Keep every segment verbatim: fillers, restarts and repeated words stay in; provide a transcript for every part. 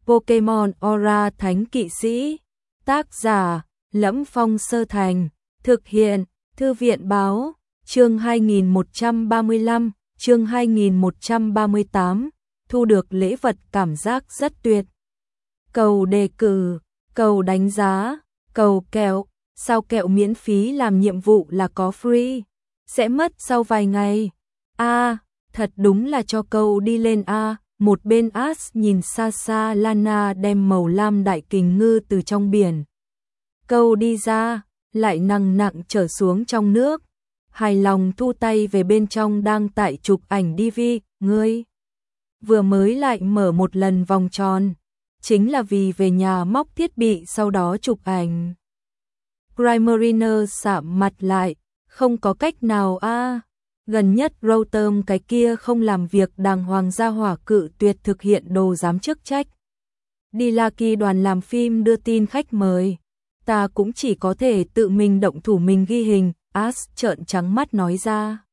Pokemon Aura Thánh Kỵ Sĩ. Tác giả: Lẫm Phong Sơ Thành. Thực hiện: Thư viện báo. Chương hai nghìn một trăm ba mươi lăm, chương hai nghìn một trăm ba mươi tám. Thu được lễ vật cảm giác rất tuyệt. Cầu đề cử, cầu đánh giá, cầu kẹo. Sao kẹo miễn phí làm nhiệm vụ là có free, sẽ mất sau vài ngày. A, à, thật đúng là cho câu đi lên a. À. Một bên Ash nhìn xa xa Lana đem màu lam đại kình ngư từ trong biển câu đi ra, lại nặng nặng trở xuống trong nước. Hài lòng thu tay về bên trong đang tại chụp ảnh đê vê. Ngươi vừa mới lại mở một lần vòng tròn, chính là vì về nhà móc thiết bị sau đó chụp ảnh. Primariner sạm mặt lại, không có cách nào a. À. Gần nhất Rotom cái kia không làm việc đàng hoàng, gia hỏa cự tuyệt thực hiện đồ giám chức trách. Đi Lucky đoàn làm phim đưa tin khách mời, ta cũng chỉ có thể tự mình động thủ mình ghi hình. Ash trợn trắng mắt nói ra.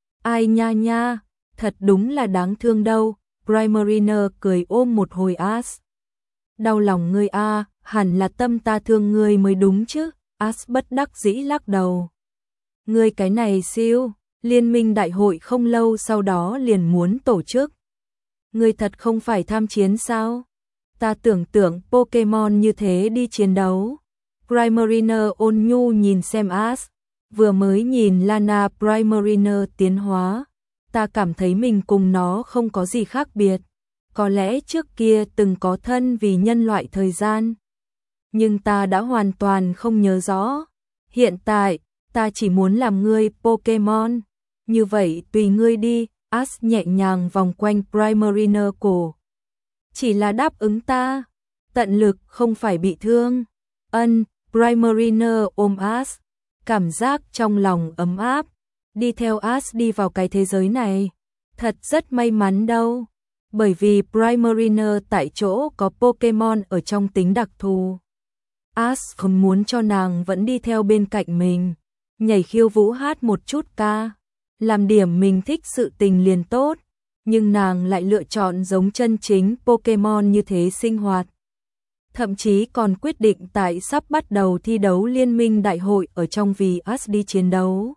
Ai nha nha, thật đúng là đáng thương đâu. Primariner cười ôm một hồi Ash. Đau lòng ngươi a, à, hẳn là tâm ta thương ngươi mới đúng chứ. Ash bất đắc dĩ lắc đầu. Ngươi cái này siêu, liên minh đại hội không lâu sau đó liền muốn tổ chức. Ngươi thật không phải tham chiến sao? Ta tưởng tượng Pokemon như thế đi chiến đấu. Primariner ôn nhu nhìn xem Ash. Vừa mới nhìn Lana Primariner tiến hóa, ta cảm thấy mình cùng nó không có gì khác biệt. Có lẽ trước kia từng có thân vì nhân loại thời gian, nhưng ta đã hoàn toàn không nhớ rõ. Hiện tại, ta chỉ muốn làm ngươi Pokemon. Như vậy tùy ngươi đi. Ash nhẹ nhàng vòng quanh Primariner cổ. Chỉ là đáp ứng ta, tận lực không phải bị thương. Ân. Primariner ôm Ash, cảm giác trong lòng ấm áp. Đi theo Ash đi vào cái thế giới này, thật rất may mắn đâu. Bởi vì Primariner tại chỗ có Pokemon ở trong tính đặc thù. Ash không muốn cho nàng vẫn đi theo bên cạnh mình, nhảy khiêu vũ hát một chút ca, làm điểm mình thích sự tình liền tốt. Nhưng nàng lại lựa chọn giống chân chính Pokemon như thế sinh hoạt. Thậm chí còn quyết định tại sắp bắt đầu thi đấu liên minh đại hội ở trong vì Ash đi chiến đấu.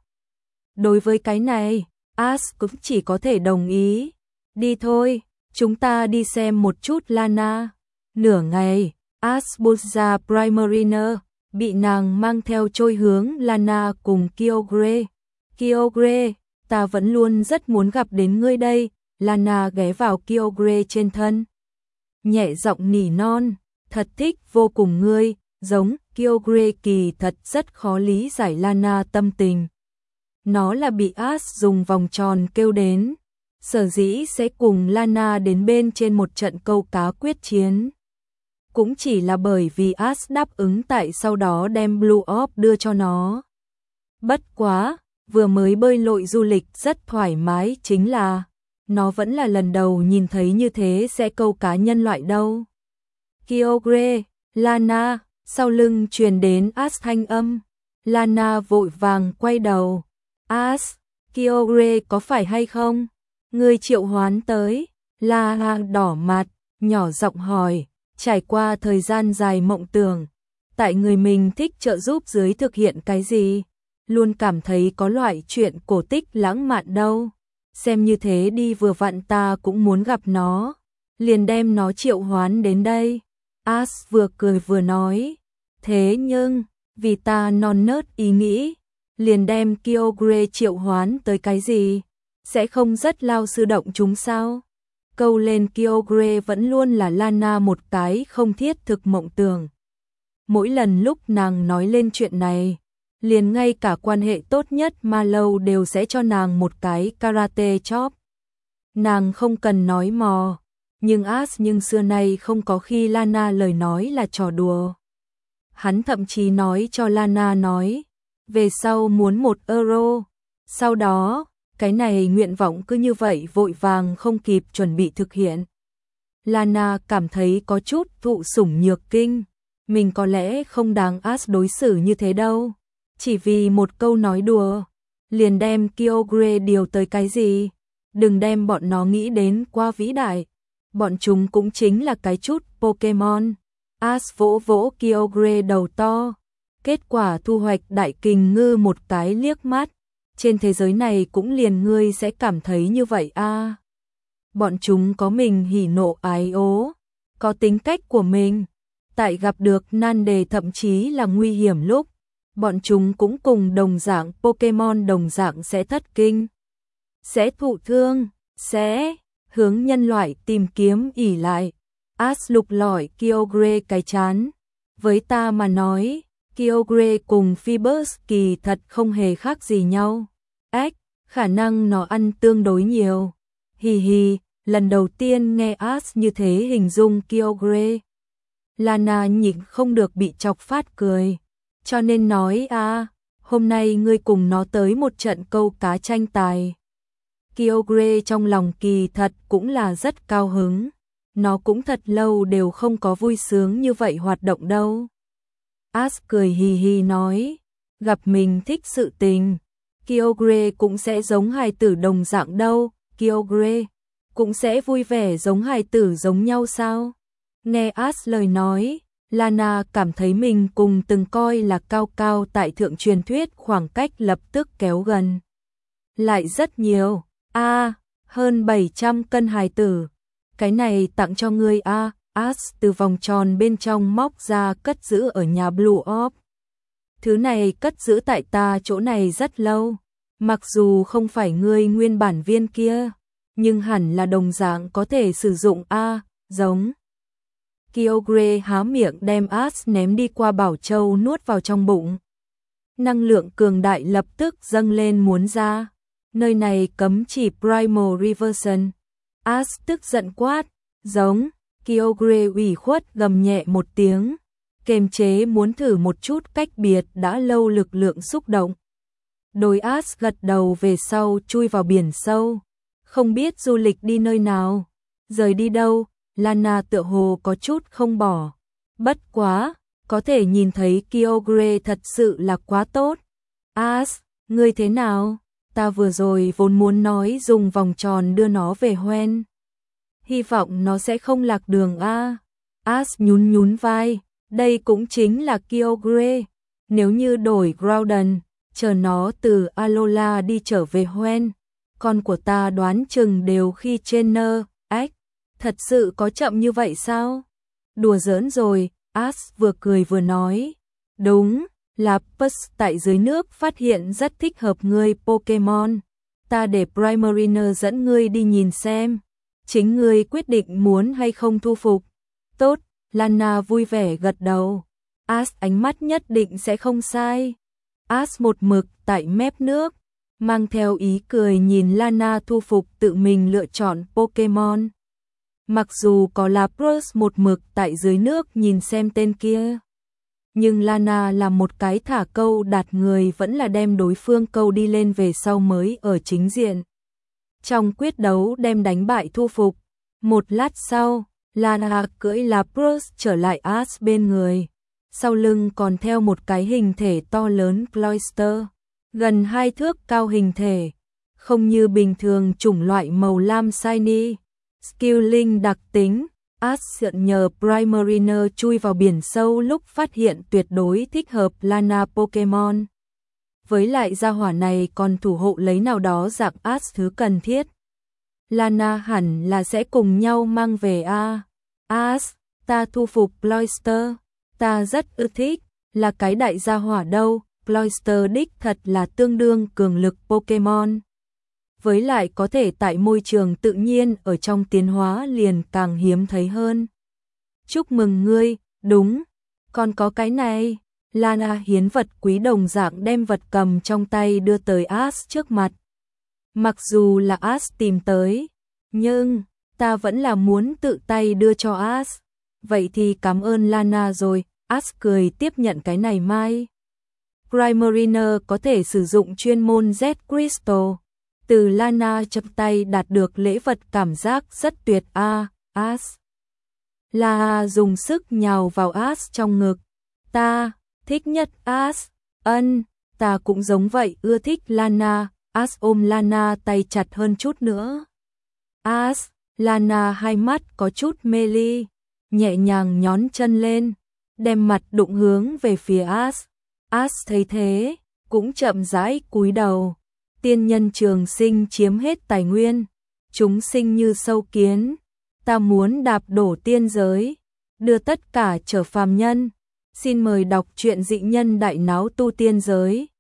Đối với cái này, Ash cũng chỉ có thể đồng ý. Đi thôi, chúng ta đi xem một chút Lana. Nửa ngày, Ash buông ra Primariner, bị nàng mang theo trôi hướng Lana cùng Kyogre. Kyogre, ta vẫn luôn rất muốn gặp đến ngươi đây. Lana ghé vào Kyogre trên thân, nhẹ giọng nỉ non. Thật thích vô cùng ngươi, giống. Kyogre kỳ thật rất khó lý giải Lana tâm tình. Nó là bị Ash dùng vòng tròn kêu đến, sở dĩ sẽ cùng Lana đến bên trên một trận câu cá quyết chiến. Cũng chỉ là bởi vì Ash đáp ứng tại sau đó đem Blue Orb đưa cho nó. Bất quá, vừa mới bơi lội du lịch rất thoải mái, chính là nó vẫn là lần đầu nhìn thấy như thế sẽ câu cá nhân loại đâu. Kyogre, Lana, sau lưng truyền đến Ash thanh âm. Lana vội vàng quay đầu. Ash, Kyogre có phải hay không? Ngươi triệu hoán tới. Lana đỏ mặt, nhỏ giọng hỏi. Trải qua thời gian dài mộng tưởng, tại người mình thích trợ giúp dưới thực hiện cái gì, luôn cảm thấy có loại chuyện cổ tích lãng mạn đâu. Xem như thế đi, vừa vặn ta cũng muốn gặp nó, liền đem nó triệu hoán đến đây. Ash vừa cười vừa nói. Thế nhưng, vì ta non nớt ý nghĩ, liền đem Kyogre triệu hoán tới cái gì? Sẽ không rất lao sư động chúng sao? Câu lên Kyogre vẫn luôn là Lana một cái không thiết thực mộng tưởng. Mỗi lần lúc nàng nói lên chuyện này, liền ngay cả quan hệ tốt nhất Mallow đều sẽ cho nàng một cái karate chop. Nàng không cần nói mò. Nhưng Ash nhưng xưa nay không có khi Lana lời nói là trò đùa. Hắn thậm chí nói cho Lana nói, về sau muốn một euro. Sau đó, cái này nguyện vọng cứ như vậy vội vàng không kịp chuẩn bị thực hiện. Lana cảm thấy có chút thụ sủng nhược kinh. Mình có lẽ không đáng Ash đối xử như thế đâu. Chỉ vì một câu nói đùa, liền đem Kyogre điều tới cái gì. Đừng đem bọn nó nghĩ đến quá vĩ đại. bọn chúng cũng chính là cái chút Pokemon. Ash vỗ vỗ Kyogre đầu to. Kết quả thu hoạch đại kình ngư một cái liếc mắt. Trên thế giới này cũng liền ngươi sẽ cảm thấy như vậy a. À. Bọn chúng có mình hỉ nộ ái ố, có tính cách của mình. Tại gặp được nan đề thậm chí là nguy hiểm lúc, bọn chúng cũng cùng đồng dạng Pokemon đồng dạng sẽ thất kinh, sẽ thụ thương, sẽ hướng nhân loại tìm kiếm ỉ lại. Ash lục lọi Kyogre cái chán. Với ta mà nói, Kyogre cùng Phoebus kỳ thật không hề khác gì nhau. Ếch, khả năng nó ăn tương đối nhiều. Hì hì, lần đầu tiên nghe Ash như thế hình dung Kyogre. Lana nhịn không được bị chọc phát cười. Cho nên nói à, hôm nay ngươi cùng nó tới một trận câu cá tranh tài. Kyogre trong lòng kỳ thật cũng là rất cao hứng. Nó cũng thật lâu đều không có vui sướng như vậy hoạt động đâu. Ash cười hì hì nói, gặp mình thích sự tình, Kyogre cũng sẽ giống hài tử đồng dạng đâu, Kyogre cũng sẽ vui vẻ giống hài tử giống nhau sao? Nghe Ash lời nói, Lana cảm thấy mình cùng từng coi là cao cao tại thượng truyền thuyết khoảng cách lập tức kéo gần. Lại rất nhiều, a à, hơn bảy trăm cân hài tử. Cái này tặng cho ngươi a. À. Ash từ vòng tròn bên trong móc ra cất giữ ở nhà Blue Orb. Thứ này cất giữ tại ta chỗ này rất lâu. Mặc dù không phải ngươi nguyên bản viên kia, nhưng hẳn là đồng dạng có thể sử dụng a, à, giống. Kyogre há miệng đem Ash ném đi qua bảo châu nuốt vào trong bụng. Năng lượng cường đại lập tức dâng lên muốn ra. Nơi này cấm chỉ Primal Reversion. Ash tức giận quát, giống. Kyogre ủy khuất gầm nhẹ một tiếng, kềm chế muốn thử một chút cách biệt đã lâu lực lượng xúc động. Đôi Ash gật đầu về sau chui vào biển sâu, không biết du lịch đi nơi nào, rời đi đâu. Lana tựa hồ có chút không bỏ. Bất quá, có thể nhìn thấy Kyogre thật sự là quá tốt. Ash, ngươi thế nào? Ta vừa rồi vốn muốn nói dùng vòng tròn đưa nó về Hoenn. Hy vọng nó sẽ không lạc đường a. Ash nhún nhún vai, đây cũng chính là Kyogre. Nếu như đổi Groudon, chờ nó từ Alola đi trở về Hoenn, con của ta đoán chừng đều khi trainer. Ếch, thật sự có chậm như vậy sao? Đùa giỡn rồi, Ash vừa cười vừa nói. Đúng, Lapras tại dưới nước phát hiện rất thích hợp ngươi Pokemon. Ta để Primarina dẫn ngươi đi nhìn xem. Chính ngươi quyết định muốn hay không thu phục. Tốt, Lana vui vẻ gật đầu. Ash ánh mắt nhất định sẽ không sai. Ash một mực tại mép nước, mang theo ý cười nhìn Lana thu phục tự mình lựa chọn Pokemon. Mặc dù có Lapras một mực tại dưới nước nhìn xem tên kia, nhưng Lana là một cái thả câu đạt người vẫn là đem đối phương câu đi lên về sau mới ở chính diện. Trong quyết đấu đem đánh bại thu phục. Một lát sau, Lana cưỡi Lapras trở lại Ash bên người. Sau lưng còn theo một cái hình thể to lớn Cloyster, gần hai thước cao hình thể, không như bình thường chủng loại màu lam shiny. Skilling đặc tính, Ash sượn nhờ Primarina chui vào biển sâu lúc phát hiện tuyệt đối thích hợp Lana Pokemon. Với lại gia hỏa này còn thủ hộ lấy nào đó dạng Ash thứ cần thiết. Lana hẳn là sẽ cùng nhau mang về a. Ash, ta thu phục Cloyster, ta rất ưa thích, là cái đại gia hỏa đâu. Cloyster đích thật là tương đương cường lực Pokemon. Với lại có thể tại môi trường tự nhiên ở trong tiến hóa liền càng hiếm thấy hơn. Chúc mừng ngươi, đúng, còn có cái này. Lana hiến vật quý đồng dạng đem vật cầm trong tay đưa tới Ash trước mặt. Mặc dù là Ash tìm tới, nhưng ta vẫn là muốn tự tay đưa cho Ash. Vậy thì cảm ơn Lana rồi. Ash cười tiếp nhận cái này mai. Primarina có thể sử dụng chuyên môn Z Crystal. Từ Lana chập tay đạt được lễ vật cảm giác rất tuyệt a. À, Ash. La dùng sức nhào vào Ash trong ngực. Ta thích nhất Ash. Ân, ta cũng giống vậy ưa thích Lana. Ash ôm Lana tay chặt hơn chút nữa. Ash, Lana hai mắt có chút mê ly, nhẹ nhàng nhón chân lên, đem mặt đụng hướng về phía Ash. Ash thấy thế, cũng chậm rãi cúi đầu. Tiên nhân trường sinh chiếm hết tài nguyên, chúng sinh như sâu kiến, ta muốn đạp đổ tiên giới, đưa tất cả trở phàm nhân. Xin mời đọc truyện Dị Nhân Đại Náo Tu Tiên Giới.